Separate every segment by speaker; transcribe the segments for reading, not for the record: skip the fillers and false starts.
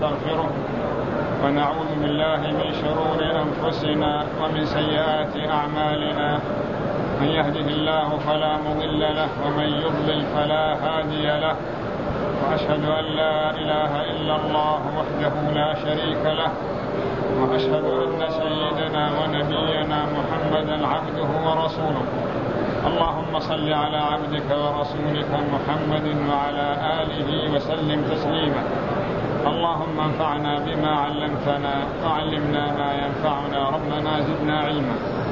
Speaker 1: ونستغفره ونعوذ بالله من شرور أنفسنا ومن سيئات أعمالنا. من يهده الله فلا مضل له ومن يضلل فلا هادي له، وأشهد أن لا إله إلا الله وحده لا شريك له، وأشهد أن سيدنا ونبينا محمدا عبده ورسوله. اللهم صل على عبدك ورسولك محمد وعلى آله وسلم تسليما. اللهم انفعنا بما علمتنا وعلمنا ما ينفعنا، ربنا زدنا علما.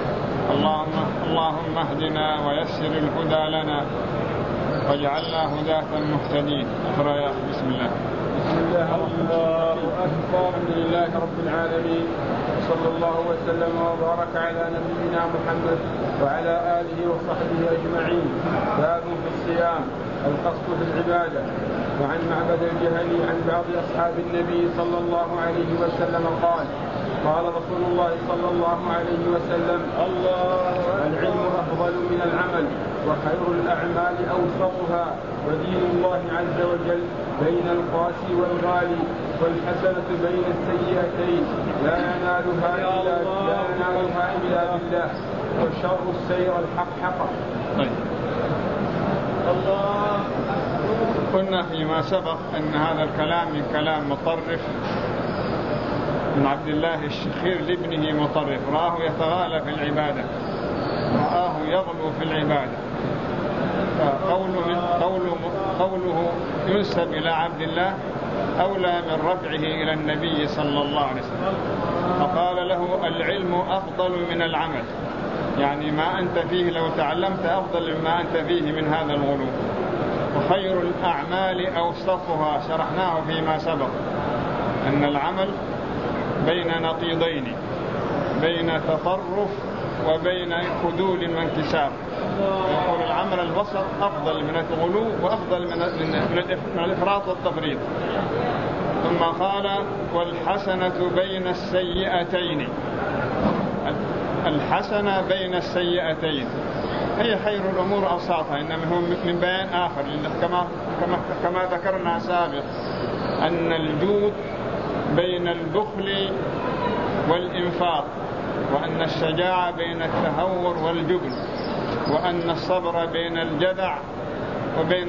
Speaker 1: اللهم اهدنا ويسر الهدى لنا واجعلنا هداة مهتدين. اقرأ يا أخي. بسم الله.
Speaker 2: بسم الله الله أكبر. الحمد لله رب العالمين، صلى الله وسلم وبارك على نبينا محمد وعلى آله وصحبه أجمعين. باب في الصيام، القصد في العبادة. وعن معبد الجهني عن بعض أصحاب النبي صلى الله عليه وسلم قال: قال رسول الله صلى الله عليه وسلم: العلم أفضل من العمل، وخير الأعمال أوسطها، ودين الله عز وجل بين القاسي والغالي، والحسنة بين السيئتين، لا ينالها إلا بالله، والشر السير الحقحقة.
Speaker 1: الله. قلنا فيما سبق أن هذا الكلام من كلام مطرف من عبد الله الشخير لابنه مطرف، رآه يتغالى في العبادة، رآه يغلو في العبادة، قوله ينسب إلى عبد الله أولى من رفعه إلى النبي صلى الله عليه وسلم. فقال له: العلم أفضل من العمل، يعني ما أنت فيه لو تعلمت أفضل مما أنت فيه من هذا الغلو. وخير الأعمال أوسطها، شرحناه فيما سبق أن العمل بين نقيضين، بين تطرف وبين خذول وانكسار. يقول العمل الوسط أفضل من الغلو وأفضل من الإفراط والتفريط. ثم قال: والحسنة بين السيئتين. الحسنة بين السيئتين هي خير الأمور أوساطها، إنما هو من بيان آخر، كما ذكرنا سابق أن الجود بين البخل والإنفاق، وأن الشجاعة بين التهور والجبن، وأن الصبر بين الجدع وبين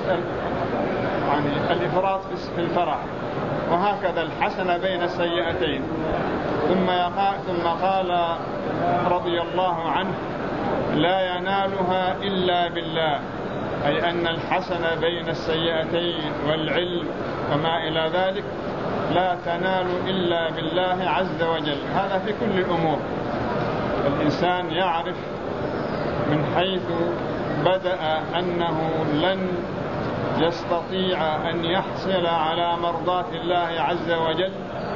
Speaker 1: الإفراط في الفرح، وهكذا الحسنة بين السيئتين. ثم قال رضي الله عنه: لا ينالها إلا بالله، أي أن الحسنة بين السيئتين والعلم وما إلى ذلك لا تنال إلا بالله عز وجل. هذا في كل الأمور. الإنسان يعرف من حيث بدأ أنه لن يستطيع أن يحصل على مرضاة الله عز وجل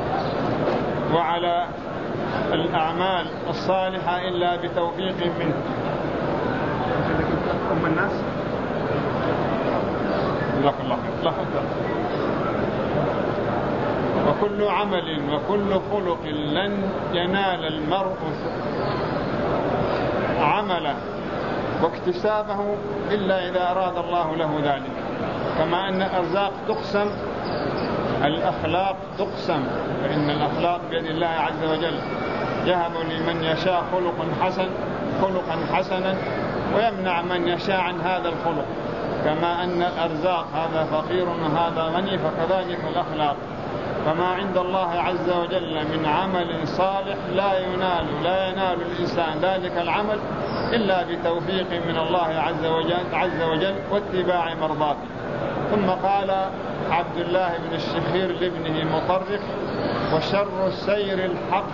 Speaker 1: وعلى الأعمال الصالحة إلا بتوفيق منه. الناس وكل عمل وكل خلق لن ينال المرء عمله واكتسابه إلا إذا أراد الله له ذلك. كما أن الأرزاق تقسم، الأخلاق تقسم، فإن الأخلاق بيد الله عز وجل، يهب لمن يشاء خلقا حسنا ويمنع من يشاء عن هذا الخلق. كما أن الأرزاق هذا فقير وهذا غني، فكذلك الأخلاق. فما عند الله عز وجل من عمل صالح لا ينال الإنسان ذلك العمل إلا بتوفيق من الله عز وجل واتباع مرضاته. ثم قال عبد الله بن الشخير لابنه مطرف: وشر السير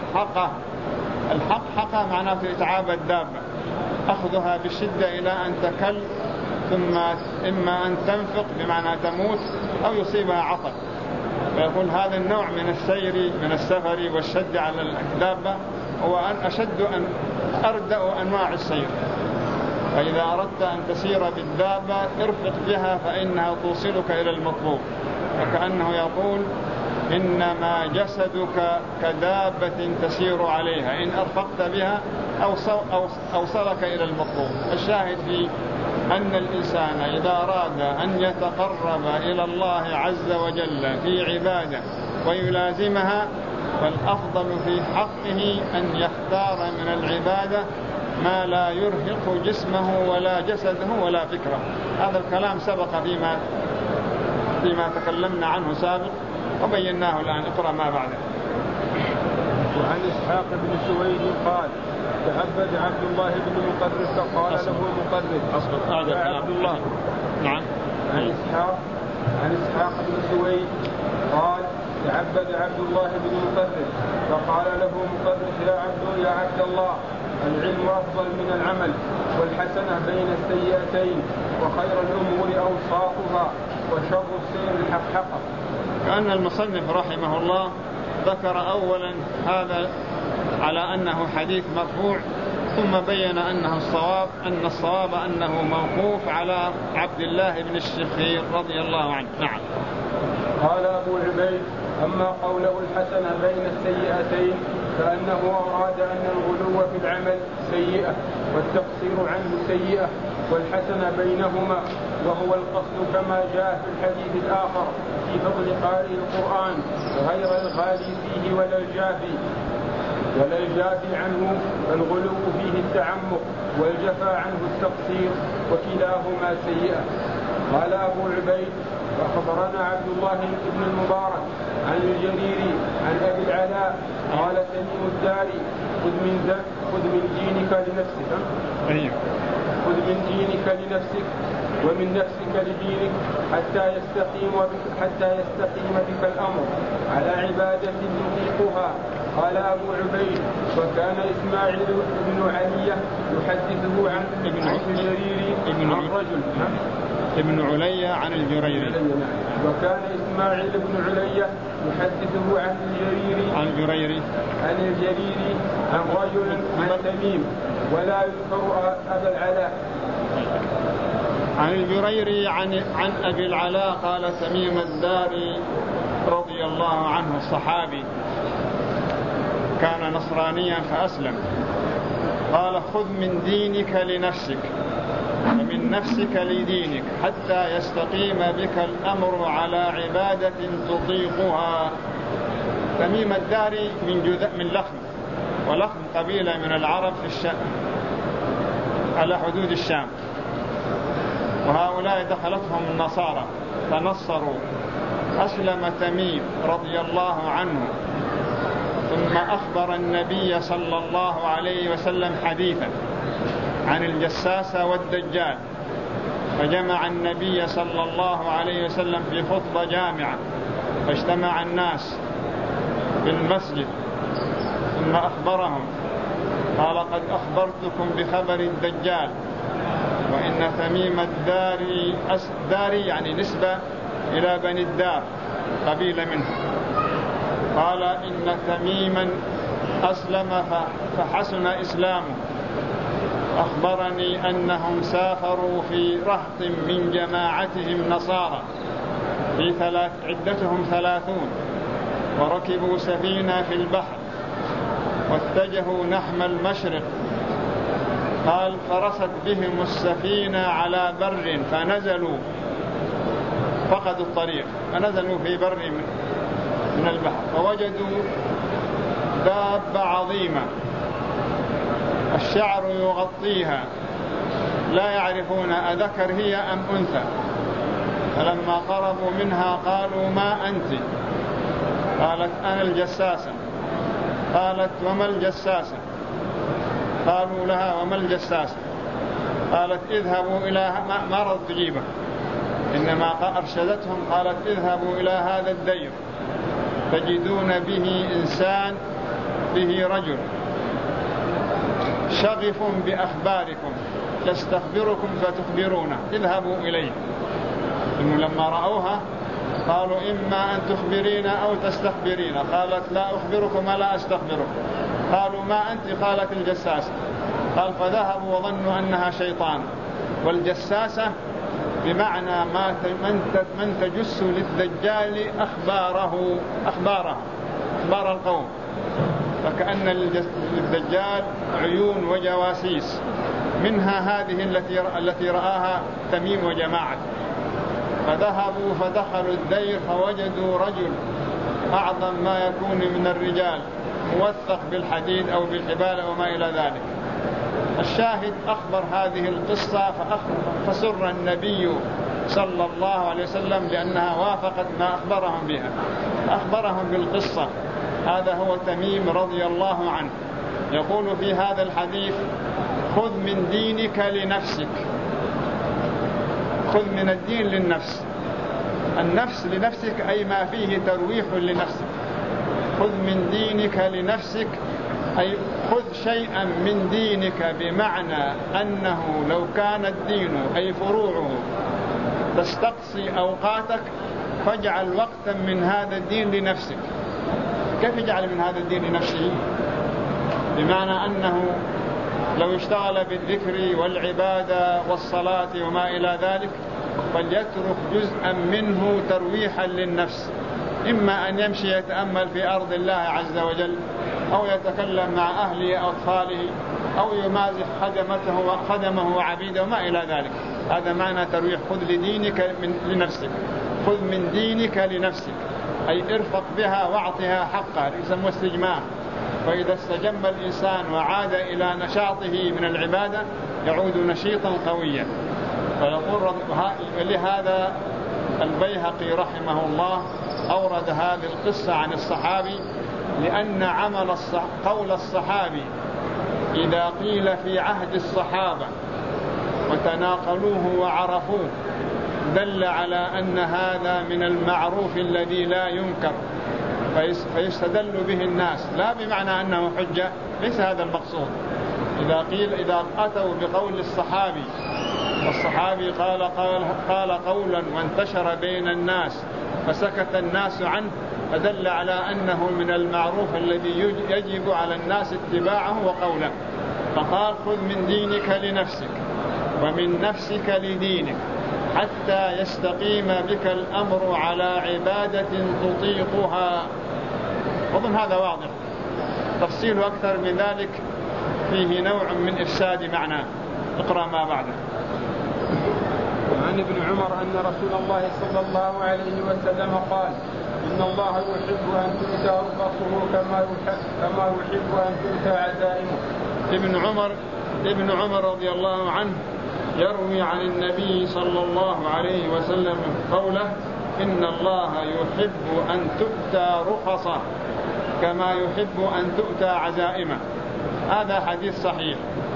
Speaker 1: الحقحقة معناه إتعاب الدابة، أخذها بشدة إلى أن تكل، ثم إما أن تنفق بمعنى تموت أو يصيبها عطب. فيقول هذا النوع من السير من السفر والشد على الدابة هو أردأ أنواع السير. فإذا أردت أن تسير بالدابة ارفق بها فإنها توصلك إلى المطلوب. وكأنه يقول: إنما جسدك كدابة تسير عليها، إن أرفقت بها أوصلك إلى المطلوب. الشاهد في أن الإنسان إذا أراد أن يتقرب إلى الله عز وجل في عبادة ويلازمها، فالأفضل في حقه أن يختار من العبادة ما لا يرهق جسمه ولا جسده ولا فكره. هذا الكلام سبق فيما تكلمنا عنه سابق وبيناه الآن. اقرأ ما بعده.
Speaker 2: وعن إسحاق بن سويد قال تعبد عبد الله بن مقرس فقال له مقرس يا عبد الله.
Speaker 1: نعم.
Speaker 2: عن إسحاق بن سويد قال تعبد عبد الله بن مقرس فقال له مقرس يا عبد الله العلم أفضل من العمل والحسنة بين السيئتين وخير الأمور أوساطها وشر السير الحقحقة.
Speaker 1: كأن المصنف رحمه الله ذكر أولا هذا على أنه حديث مرفوع، ثم بين أن الصواب أنه موقوف على عبد الله بن الشخير رضي الله عنه. نعم.
Speaker 2: قال أبو عبيد أما قوله الحسنة بين السيئتين فأنه أراد أن الغلو في العمل سيئة والتقصير عنه سيئة والحسنة بينهما، وهو القصد كما جاء في الحديث الآخر في فضل قارئ القرآن غير الغالي فيه ولا الجافي عنه، فالغلو فيه التعمق والجفا عنه التقصير وكلاهما سيئة. قال أبو عبيد وأخبرنا عبد الله بن المبارك عن الجريري عن أبي العلاء قال تميم الداري خذ من دينك لنفسك ومن نفسك لدينك حتى يستقيم بك الأمر على عبادة يطيقها. قال أبو عبيد وكان إسماعيل بن علية يحدثه عن الجريري عن رجل
Speaker 1: ابن علية عن الجريري.
Speaker 2: وكان إسماعيل بن علية يحدثه عن الجريري عن رجل عن تميم ولا يذكر أبا العلاء.
Speaker 1: عن الجريري عن أبي العلاء قال تميم الداري رضي الله عنه الصحابي كان نصرانيا فأسلم، قال خذ من دينك لنفسك ومن نفسك لدينك حتى يستقيم بك الأمر على عبادة تطيقها. تميم الداري من لخم، ولخم قبيلة من العرب في الشام على حدود الشام، وهؤلاء دخلتهم النصارى فنصروا. أسلم تميم رضي الله عنه ثم أخبر النبي صلى الله عليه وسلم حديثا عن الجساسة والدجال، فجمع النبي صلى الله عليه وسلم في خطبة جامعة، فاجتمع الناس في المسجد ثم أخبرهم قال قد أخبرتكم بخبر الدجال، وإن تميم الداري يعني نسبة إلى بني الدار قبيلة منه، قال إن تميما أسلم فحسن إسلامه، أخبرني أنهم سافروا في رهط من جماعتهم نصارى عدتهم 30، وركبوا سفينة في البحر واتجهوا نحو المشرق. قال فرست بهم السفينة على بر فنزلوا، فقدوا الطريق فنزلوا في بر من البحر، فوجدوا دابة عظيمة الشعر يغطيها، لا يعرفون أذكر هي أم أنثى، فلما قربوا منها قالوا ما أنت؟ قالت أنا الجساسة. قالت وما الجساسة؟ قالوا لها وما الجساسة؟ قالت اذهبوا إلى ما رضت تجيبه، إنما أرشدتهم قالت اذهبوا إلى هذا الدير تجدون به إنسان به رجل شغف بأخباركم يستخبركم فتخبرونه، اذهبوا إليه. إنه لما رأوها قالوا إما أن تخبرين أو تستخبرين، قالت لا أخبركم ولا أستخبركم. قالوا ما أنت؟ قالت الجساسة. قال فذهبوا وظنوا أنها شيطان، والجساسة بمعنى من تجس للدجال أخبار القوم، فكأن للدجال عيون وجواسيس، منها هذه التي رآها تميم وجماعة. فذهبوا فدخلوا الدير فوجدوا رجل أعظم ما يكون من الرجال موثق بالحديد أو بالحبال أو ما إلى ذلك. الشاهد أخبر هذه القصة فسر النبي صلى الله عليه وسلم لأنها وافقت ما أخبرهم بها، أخبرهم بالقصة. هذا هو تميم رضي الله عنه، يقول في هذا الحديث: خذ من دينك لنفسك. خذ من الدين للنفس، النفس لنفسك أي ما فيه ترويح لنفسك. خذ من دينك لنفسك أي خذ شيئا من دينك، بمعنى أنه لو كان الدين أي فروعه تستقصي أوقاتك فاجعل وقتا من هذا الدين لنفسك. كيف يجعل من هذا الدين لنفسه؟ بمعنى أنه لو اشتغل بالذكر والعبادة والصلاة وما إلى ذلك فليترك جزءا منه ترويحا للنفس، إما أن يمشي يتأمل في أرض الله عز وجل، أو يتكلم مع أهله أو أطفاله، أو يمازح خدمه وعبيده وما إلى ذلك. هذا معنى ترويح. خذ لدينك لنفسك، خذ من دينك لنفسك أي ارفق بها واعطها حقها، يسمى استجمام. فإذا استجم الإنسان وعاد إلى نشاطه من العبادة يعود نشيطا قويا. فيقول لهذا البيهقي رحمه الله أورد هذه القصة عن الصحابي، لأن قول الصحابي إذا قيل في عهد الصحابة وتناقلوه وعرفوه دل على أن هذا من المعروف الذي لا ينكر، فيستدل به الناس، لا بمعنى أنه حجة، ليس هذا المقصود. إذا أتوا بقول الصحابي والصحابي قال قولا وانتشر بين الناس فسكت الناس عنه، فدل على أنه من المعروف الذي يجب على الناس اتباعه وقوله. فقال: خذ من دينك لنفسك ومن نفسك لدينك حتى يستقيم بك الأمر على عبادة تطيقها. أظن هذا واضح. تفصيل أكثر من ذلك فيه نوع من إفساد معناه. اقرأ ما بعده.
Speaker 2: وعن ابن عمر أن رسول الله صلى الله عليه وسلم قال: إن الله يحب أن تؤتى رخصه كما يحب أن تؤتى عزائمه.
Speaker 1: ابن عمر رضي الله عنه يروي عن النبي صلى الله عليه وسلم قوله: إن الله يحب أن تؤتى رخصه كما يحب أن تؤتى عزائمه. هذا حديث صحيح،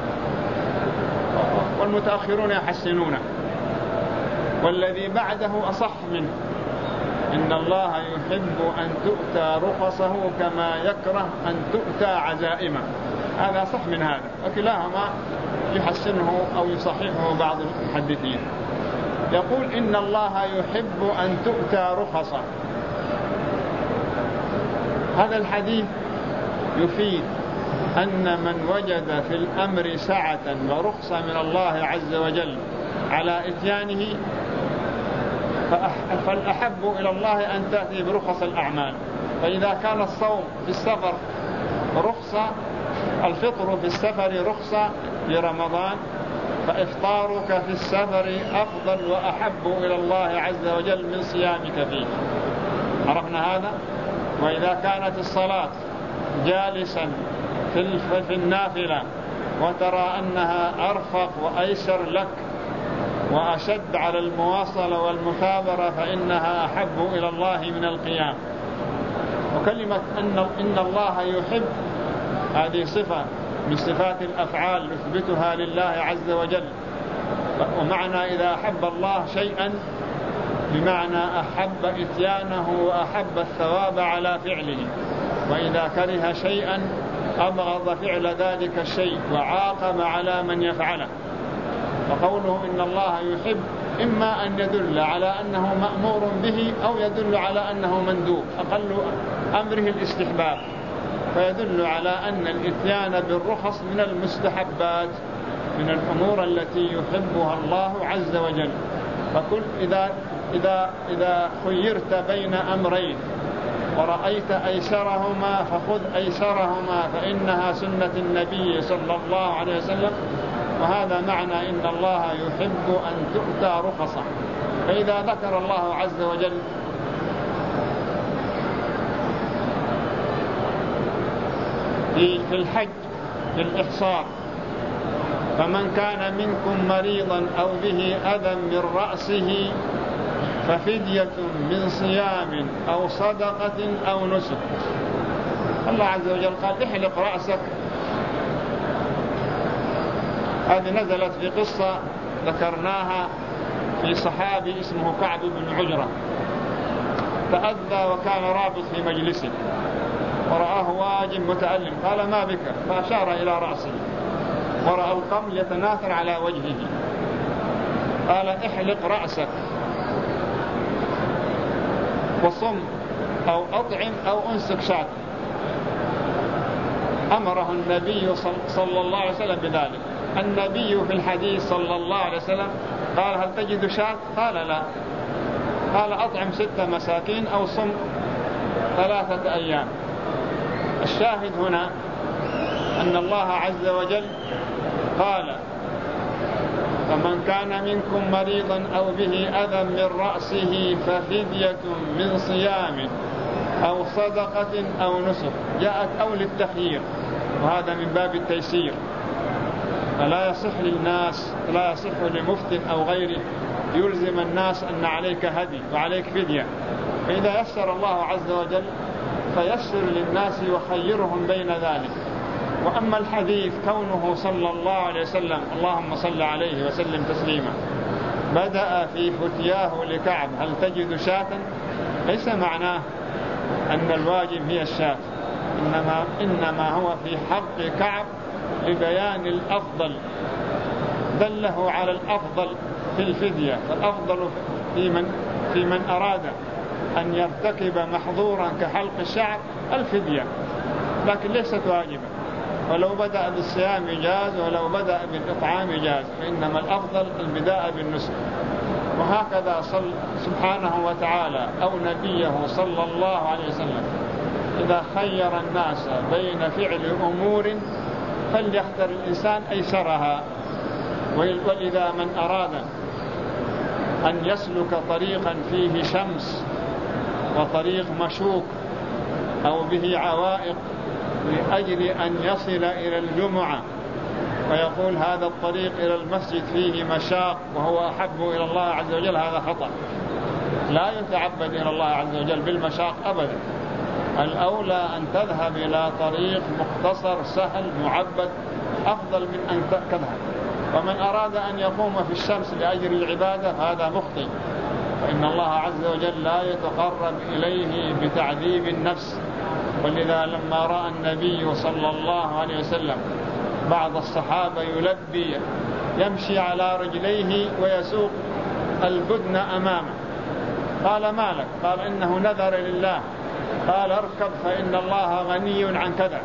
Speaker 1: والمتأخرون يحسنونه، والذي بعده أصح منه: إن الله يحب أن تؤتى رخصه كما يكره أن تؤتى عزائمه. هذا صح من هذا، وكلاهما يحسنه أو يصححه بعض المحدثين. يقول: إن الله يحب أن تؤتى رخصه. هذا الحديث يفيد أن من وجد في الأمر سعة ورخصة من الله عز وجل على إتيانه فالأحب إلى الله أن تأتي برخص الأعمال. فإذا كان الصوم في السفر رخصة، الفطر في السفر رخصة لرمضان، فإفطارك في السفر أفضل وأحب إلى الله عز وجل من صيامك فيه. عرفنا هذا؟ وإذا كانت الصلاة جالسا في النافلة وترى أنها أرفق وأيسر لك وأشد على المواصلة والمثابرة فإنها أحب إلى الله من القيام. وكلمة إن الله يحب هذه صفة من صفات الأفعال يثبتها لله عز وجل. ومعنى إذا أحب الله شيئا بمعنى أحب إتيانه وأحب الثواب على فعله، وإذا كره شيئا أبغض فعل ذلك الشيء وعاقب على من يفعله. فقوله إن الله يحب إما أن يدل على أنه مأمور به أو يدل على أنه مندوب، أقل أمره الاستحباب، فيدل على أن الإتيان بالرخص من المستحبات، من الأمور التي يحبها الله عز وجل. فكل إذا خيرت بين أمرين ورأيت أيسرهما فخذ أيسرهما، فإنها سنة النبي صلى الله عليه وسلم. وهذا معنى إن الله يحب أن تؤتى رخصه. فإذا ذكر الله عز وجل في الحج في الإحصار: فمن كان منكم مريضا أو به أذى من رأسه ففدية من صيام أو صدقة أو نسك. الله عز وجل قال: احلق رأسك. هذه نزلت في قصة ذكرناها في صحابي اسمه كعب بن عجرة، تأذى وكان رابط في مجلسه ورآه واجب متألم، قال: ما بك؟ فأشار إلى رأسه ورأى القمل يتناثر على وجهه، قال: احلق رأسك وصم أو أطعم أو أنسك شاة. أمره النبي صلى الله عليه وسلم بذلك. النبي في الحديث صلى الله عليه وسلم قال: هل تجد شاة؟ قال: لا. قال: أطعم 6 مساكين أو صم 3 أيام. الشاهد هنا أن الله عز وجل قال: فمن كان منكم مريضا أو به أذى من رأسه ففدية من صيام أو صدقة أو نسك. جاءت أو للتخيير، وهذا من باب التيسير، فلا يصح للناس، لا يصح لمفت أو غيره يلزم الناس أن عليك هدي وعليك فدية. فإذا يسر الله عز وجل فيسر للناس وخيرهم بين ذلك. وأما الحديث كونه صلى الله عليه وسلم، اللهم صل عليه وسلم تسليما، بدأ في فتياه لكعب: هل تجد شاة؟ ليس معناه أن الواجب هي الشاة، إنما هو في حق كعب لبيان الأفضل، دله على الأفضل في الفدية. فالأفضل في من أراد أن يرتكب محظورا كحلق الشعر الفدية، لكن ليست واجبة. ولو بدأ بالصيام جاز، ولو بدأ بالإطعام جاز، فإنما الأفضل البداء بالنسك. وهكذا سبحانه وتعالى أو نبيه صلى الله عليه وسلم إذا خير الناس بين فعل أمور فليختر الإنسان أيسرها. وإذا من أراد أن يسلك طريقا فيه شمس وطريق مشوك أو به عوائق لأجل أن يصل إلى الجمعة، فيقول هذا الطريق إلى المسجد فيه مشاق وهو أحب إلى الله عز وجل، هذا خطأ. لا يتعبد إلى الله عز وجل بالمشاق أبدا. الأولى أن تذهب إلى طريق مختصر سهل معبد أفضل من أن تذهب. ومن أراد أن يقوم في الشمس لأجل العبادة هذا مخطئ، فإن الله عز وجل لا يتقرب إليه بتعذيب النفس. ولذا لما رأى النبي صلى الله عليه وسلم بعض الصحابة يلبي يمشي على رجليه ويسوق البدن أمامه، قال: ما لك؟ قال: إنه نذر لله. قال: اركب فإن الله غني عن كذا.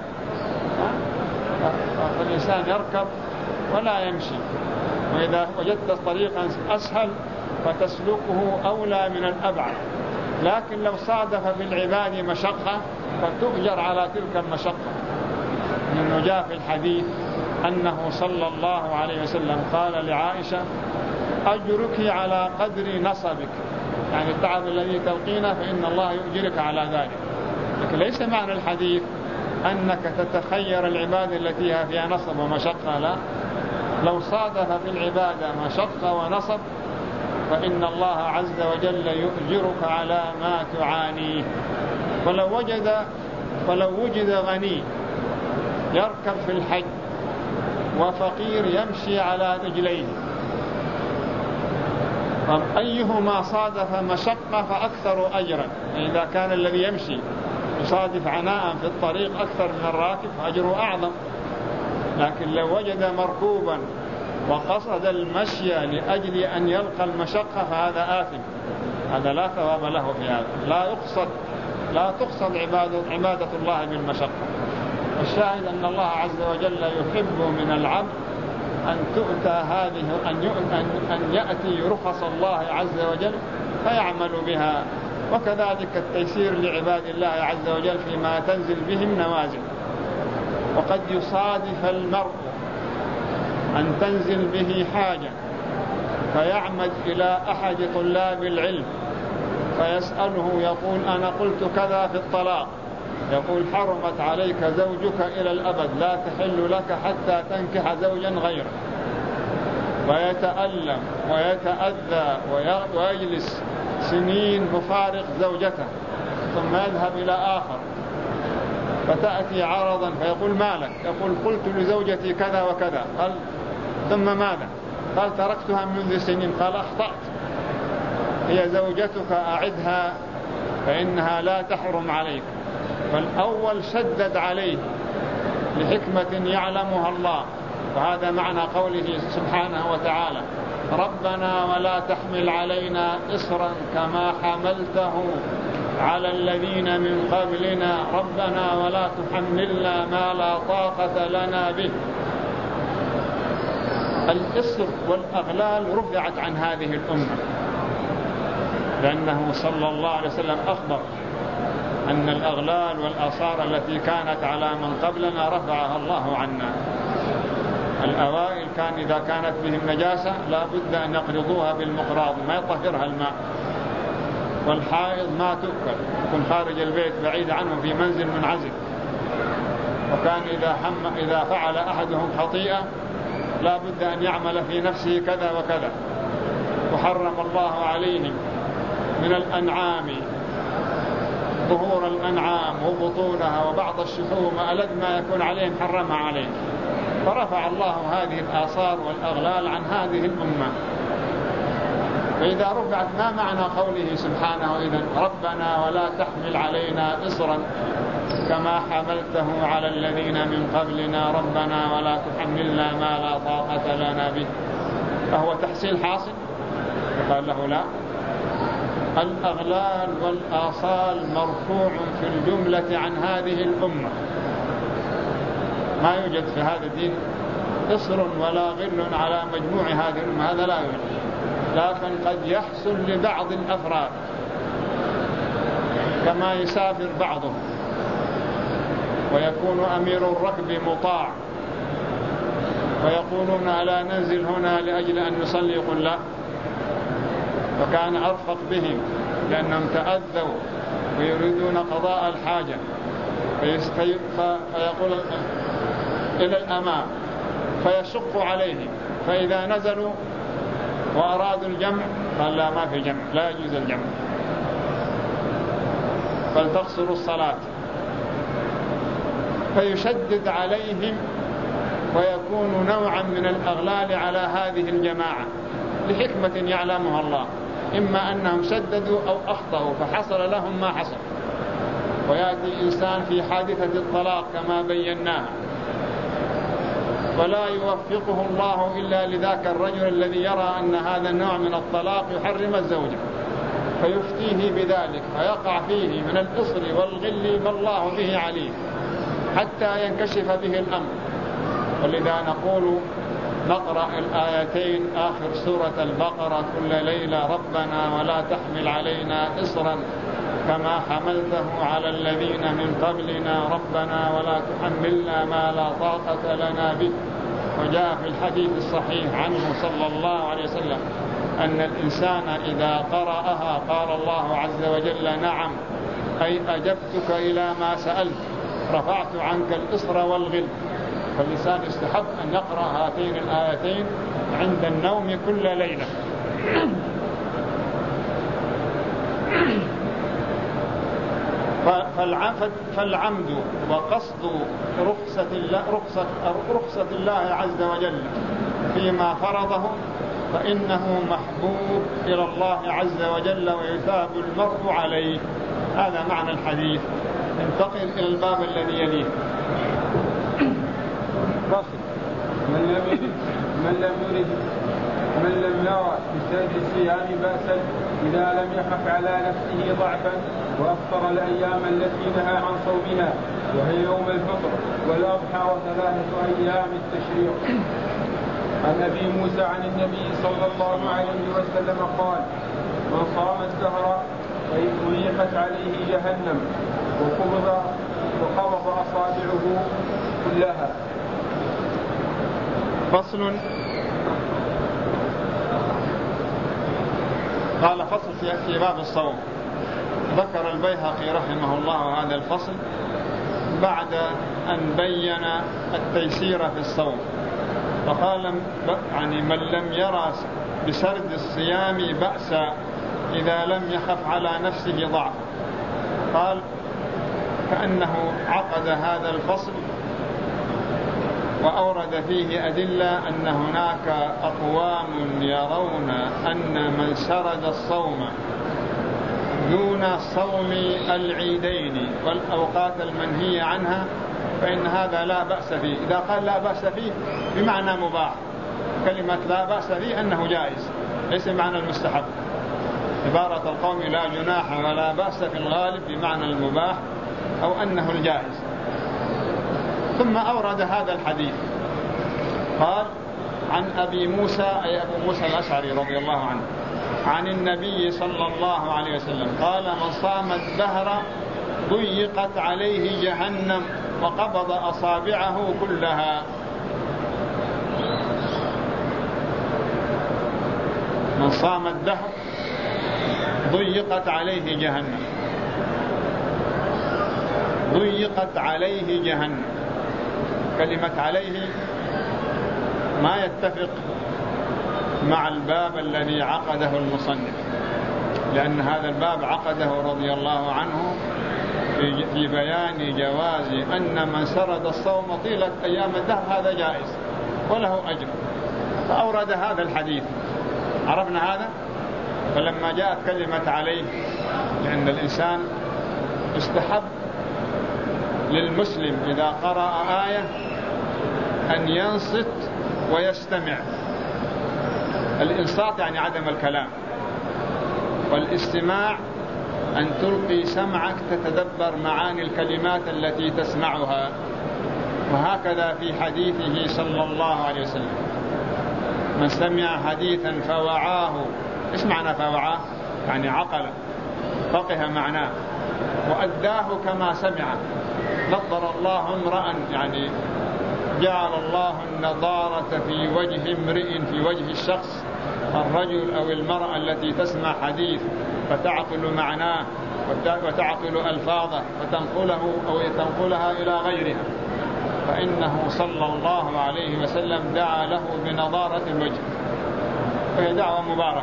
Speaker 1: فالإنسان يركب ولا يمشي، وإذا وجدت طريقا أسهل فتسلكه أولى من الأبعد. لكن لو صادف في العباد مشقة فتؤجر على تلك المشقة. لأنه جاء في الحديث أنه صلى الله عليه وسلم قال لعائشة: أجرك على قدر نصبك، يعني التعب الذي تلقينا فإن الله يؤجرك على ذلك. لكن ليس معنى الحديث أنك تتخير العبادة التي فيها نصب ومشقة، لا، لو صادف في العبادة مشقة ونصب فإن الله عز وجل يؤجرك على ما تعانيه. ولو وجد غني يركب في الحج وفقير يمشي على رجليه، أيهما صادف مشقة فأكثر أجرا؟ إذا كان الذي يمشي يصادف عناء في الطريق أكثر من الراكب فأجره أعظم. لكن لو وجد مركوبا وقصد المشي لأجل أن يلقى المشقة فهذا آثم، هذا لا ثواب له في هذا. لا تقصد عبادة الله بالمشقة. الشاهد أن الله عز وجل يحب من العبد أن تؤتى هذه أن يأتي رخص الله عز وجل فيعمل بها. وكذلك التيسير لعباد الله عز وجل فيما تنزل بهم نوازل. وقد يصادف المرء أن تنزل به حاجة فيعمد إلى أحد طلاب العلم فيسأله يقول: أنا قلت كذا في الطلاق، يقول حرمت عليك زوجك إلى الأبد، لا تحل لك حتى تنكح زوجا غيره، ويتألم ويتأذى ويجلس سنين مفارق زوجته، ثم يذهب إلى آخر، فتأتي عرضا فيقول مالك؟ يقول قلت لزوجتي كذا وكذا. قال ثم ماذا؟ قال تركتها منذ سنين. قال أخطأت، هي زوجتك أعدها فإنها لا تحرم عليك. فالأول شدد عليه لحكمة يعلمها الله، وهذا معنى قوله سبحانه وتعالى ربنا ولا تحمل علينا إصرا كما حملته على الذين من قبلنا ربنا ولا تحملنا ما لا طاقة لنا به. الإصر والأغلال رفعت عن هذه الأمة، لأنه صلى الله عليه وسلم أخبر أن الأغلال والآثار التي كانت على من قبلنا رفعها الله عنا. الأوائل كان إذا كانت بهم نجاسة لا بد أن يقرضوها بالمقراض ما يطهرها الماء، والحائض ما تؤكل، يكون خارج البيت بعيد عنه في منزل منعزل. وكان إذا فعل أحدهم خطيئة لا بد أن يعمل في نفسه كذا وكذا. وحرم الله عليهم من الأنعام ظهور الأنعام وبطونها وبعض الشحوم ألد ما يكون عليهم حرمها عليهم، فرفع الله هذه الآثار والأغلال عن هذه الأمة. فإذا رفعت ما معنى قوله سبحانه إذن ربنا ولا تحمل علينا إصرا كما حملته على الذين من قبلنا ربنا ولا تحملنا ما لا طاقة لنا به، فهو تحصيل حاصل؟ قال له لا، الأغلال والآصال مرفوع في الجملة عن هذه الأمة. ما يوجد في هذا الدين إصر ولا غل على مجموع هذه الأمة، هذا لا يوجد، لكن قد يحصل لبعض الأفراد كما يسافر بعضهم ويكون أمير الركب مطاع ويقولون ألا ننزل هنا لأجل أن نصلي؟ يقول لا، وكان أرفق بهم لأنهم تأذوا ويريدون قضاء الحاجة، فيقول إلى الأمام فيشق عليهم، فإذا نزلوا وأرادوا الجمع قال لا، ما في جمع، لا يجوز الجمع، فلتقصر الصلاة. فيشدد عليهم ويكون نوعا من الأغلال على هذه الجماعة لحكمة يعلمها الله، إما أنهم شددوا أو أخطأوا فحصل لهم ما حصل. ويأتي إنسان في حادثة الطلاق كما بيناها ولا يوفقه الله إلا لذاك الرجل الذي يرى أن هذا النوع من الطلاق يحرم الزوجة، فيفتيه بذلك فيقع فيه من الإصر والغل ما الله به عليه حتى ينكشف به الأمر. ولذا نقول نقرأ الآيتين آخر سورة البقرة كل ليلة ربنا ولا تحمل علينا إصرا كما حملته على الذين من قبلنا ربنا ولا تحملنا ما لا طاقة لنا به. وجاء في الحديث الصحيح عنه صلى الله عليه وسلم أن الإنسان إذا قرأها قال الله عز وجل نعم، أي أجبتك إلى ما سألت، رفعت عنك الإصر والغل. فالإنسان يستحب أن يقرأ هاتين الآيتين عند النوم كل ليلة. فالعمد وقصد رخصة الله عز وجل فيما فرضه فإنه محبوب إلى الله عز وجل ويثاب المرء عليه. هذا معنى الحديث. انتقل إلى الباب الذي يليه.
Speaker 2: من لم يرى بسد الصيام بأسا إذا لم يخف على نفسه ضعفا وأفطر الأيام التي نهى عن صومها وهي يوم الفطر والأضحى وثلاثة أيام التشريق. عن أبي موسى عن النبي صلى الله عليه وسلم قال من صام الدهر أريقت عليه جهنم وقبض أصابعه كلها.
Speaker 1: فصل. قال فصل في باب الصوم. ذكر البيهقي رحمه الله هذا الفصل بعد أن بين التيسير في الصوم، فقال يعني من لم يرى بسرد الصيام بأسا إذا لم يخف على نفسه ضعف. قال كأنه عقد هذا الفصل وأورد فيه أدلة أن هناك أقوام يرون أن من سرد الصوم دون صوم العيدين والأوقات المنهية عنها فإن هذا لا بأس فيه. إذا قال لا بأس فيه بمعنى مباح، كلمة لا بأس فيه أنه جائز، ليس بمعنى المستحب. عبارة القوم لا جناح ولا بأس في الغالب بمعنى المباح أو أنه الجائز. ثم أورد هذا الحديث، قال عن أبي موسى أي أبو موسى الأشعري رضي الله عنه عن النبي صلى الله عليه وسلم قال من صام الدهر ضيقت عليه جهنم وقبض أصابعه كلها. من صام الدهر ضيقت عليه جهنم، ضيقت عليه جهنم. كلمة عليه ما يتفق مع الباب الذي عقده المصنف، لأن هذا الباب عقده رضي الله عنه في بيان جواز أن من سرد الصوم طيلة أيام الدهر هذا جائز وله أجر، فأورد هذا الحديث. عرفنا هذا. فلما جاءت كلمة عليه، لأن الإنسان يستحب للمسلم إذا قرأ آية أن ينصت ويستمع. الإنصات يعني عدم الكلام، والاستماع أن تلقي سمعك تتدبر معاني الكلمات التي تسمعها. وهكذا في حديثه صلى الله عليه وسلم من سمع حديثا فوعاه. إيش معنى فوعاه؟ يعني عقل، فقه معناه، وأداه كما سمع. نظر الله امرأ، يعني جعل الله النظارة في وجه امرئ، في وجه الشخص الرجل أو المرأة التي تسمع حديث فتعقل معناه وتعقل ألفاظه وتنقله أو تنقلها إلى غيرها، فإنه صلى الله عليه وسلم دعا له بنظارة الوجه، وهي دعوة مباركة.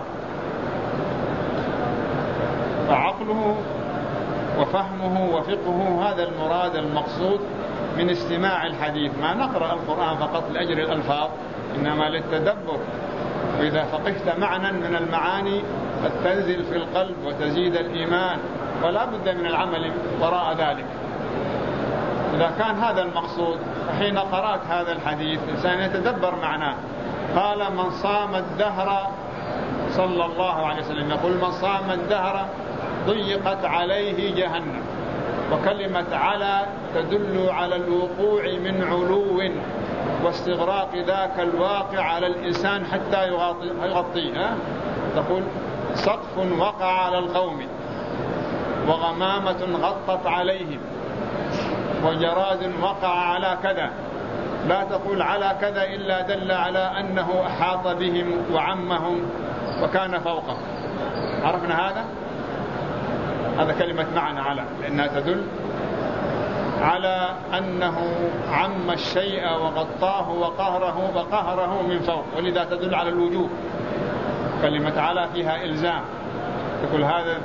Speaker 1: فعقله وفهمه وفقهه هذا المراد المقصود من استماع الحديث. ما نقرأ القرآن فقط لأجل الألفاظ، إنما للتدبر. وإذا فقهت معنى من المعاني قد تنزل في القلب وتزيد الإيمان، ولا بد من العمل وراء ذلك. إذا كان هذا المقصود، حين قرأت هذا الحديث الإنسان يتدبر معناه. قال من صام الدهر، صلى الله عليه وسلم يقول من صام الدهر ضيقت عليه جهنم. وكلمة على تدل على الوقوع من علو واستغراق ذاك الواقع على الإنسان حتى يغطيه. تقول سقف وقع على القوم وغمامة غطت عليهم وجراد وقع على كذا. لا تقول على كذا إلا دل على أنه أحاط بهم وعمهم وكان فوقهم. عرفنا هذا؟ هذا كلمة معنى على، لأنها تدل على أنه عم الشيء وغطاه وقهره من فوق، ولذا تدل على الوجوب. كلمة على فيها إلزام، تقول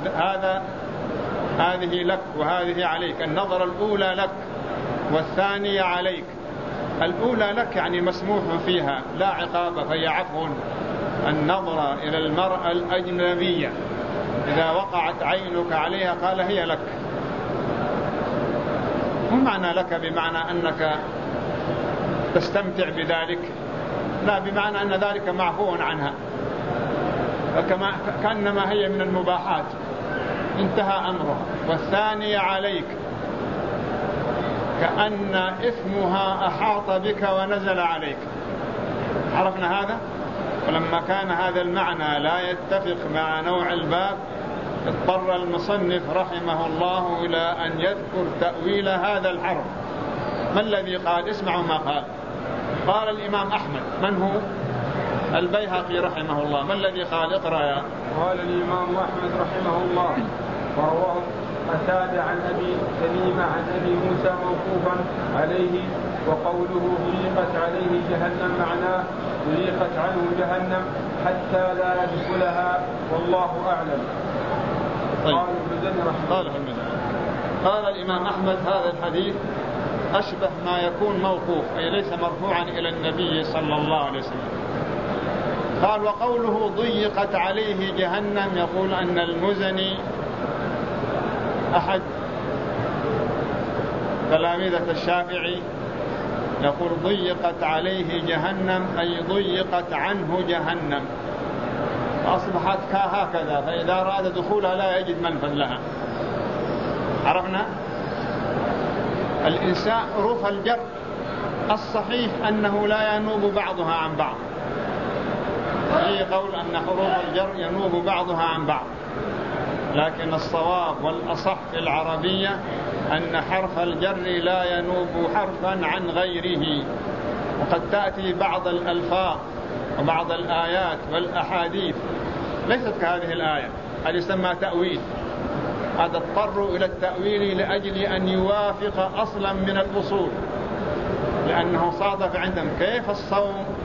Speaker 1: هذه لك وهذه عليك. النظرة الأولى لك والثانية عليك. الأولى لك يعني مسموح فيها لا عقاب، فهي عفو. النظرة إلى المرأة الأجنبية إذا وقعت عينك عليها قال هي لك. مو معنى لك بمعنى أنك تستمتع بذلك، لا، بمعنى أن ذلك معفو عنها، كأنما هي من المباحات انتهى أمرها. والثانية عليك كأن إثمها أحاط بك ونزل عليك. عرفنا هذا؟ ولما كان هذا المعنى لا يتفق مع نوع الباب اضطر المصنف رحمه الله إلى أن يذكر تأويل هذا الحرف. ما الذي قال؟ اسمعوا ما قال. قال الإمام أحمد. من هو؟ البيهقي رحمه الله. ما الذي قال؟ اقرأ يا.
Speaker 2: قال الإمام أحمد رحمه الله قتادة عن أبي سليمة عن أبي موسى موقوفا عليه. وقوله ضيقت عليه جهنم معناه ضيقت عنه جهنم حتى لا يدخلها والله أعلم.
Speaker 1: طيب. قال الإمام أحمد هذا الحديث أشبه ما يكون موقوف أي ليس مرفوعا إلى النبي صلى الله عليه وسلم. قال وقوله ضيقت عليه جهنم يقول أن المزني أحد تلاميذة الشافعي يقول ضيقت عليه جهنم أي ضيقت عنه جهنم فأصبحت هكذا فإذا أراد دخولها لا يجد منفذ لها. عرفنا الإنسان حروف الجر الصحيح أنه لا ينوب بعضها عن بعض. في قول أن حروف الجر ينوب بعضها عن بعض لكن الصواب والأصح في العربية أن حرف الجر لا ينوب حرفا عن غيره. وقد تأتي بعض الألفاظ وبعض الآيات والأحاديث ليست كهذه الآية هذه يسمى تأويل. هذا اضطروا إلى التأويل لأجل أن يوافق أصلا من الأصول لأنه صادف عندهم كيف الصوم